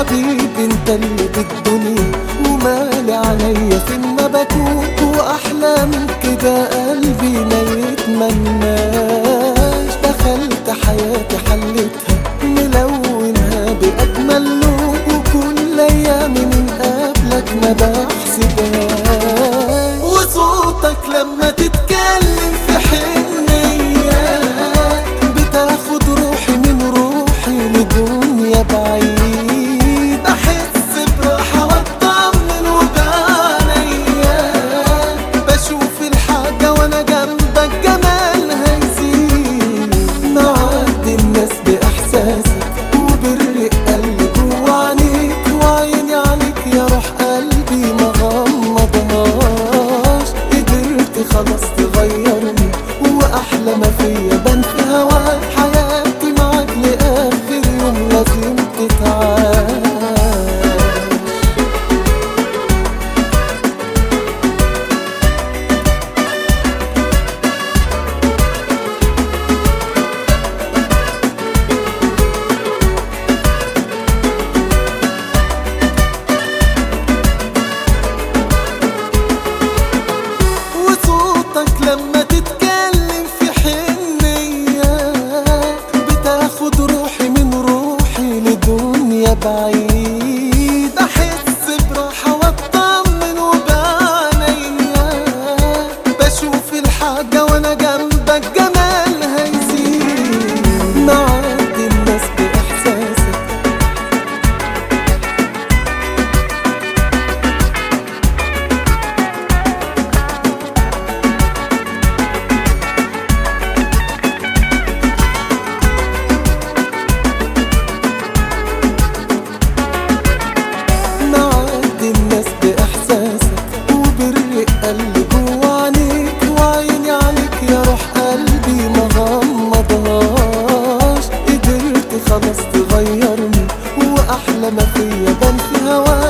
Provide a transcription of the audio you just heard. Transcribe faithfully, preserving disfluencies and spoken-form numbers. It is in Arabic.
حبيبي انت اللي بالدنيا ومالي عليا فين ما بكون، واحلى من كده قلبي ما يتمناش. دخلت حياتي حلتها ملونها بأجمل لون، وكل ايامي من قبلك ما بحسبهاش. وصوتك لما تتكلم في حنية بتاخد روحي من روحي لدنيا بعيد. بحس براحة واطمن وبعنيا بشوف الحاجة وانا جنبك جمالها يزيد. معدي الناس بإحساسك وبرق قلبي جوا عينيك، وعيني عليك يا روح قلبي ما غمضهاش. قدرت خلاص تغيرني واحلى ما فيا بان في هواك. حياتي معاك لاخر يوم لازم تتعاش. وصوتك لما تتكلم في حنية بتاخد روحي من روحي لدنيا بعيد. بحس براحة واطمن وبعنيا بشوف الحاجة وانا جنبك جمالها يزيد. معدي الناس بإحساسك معدي الناس بإحساسك وبرق قلبي جوا عينيك، وعيني عليك يا روح قلبي ما غمضهاش. قدرت خلاص تغيرني واحلى ما فيا بان في هواك.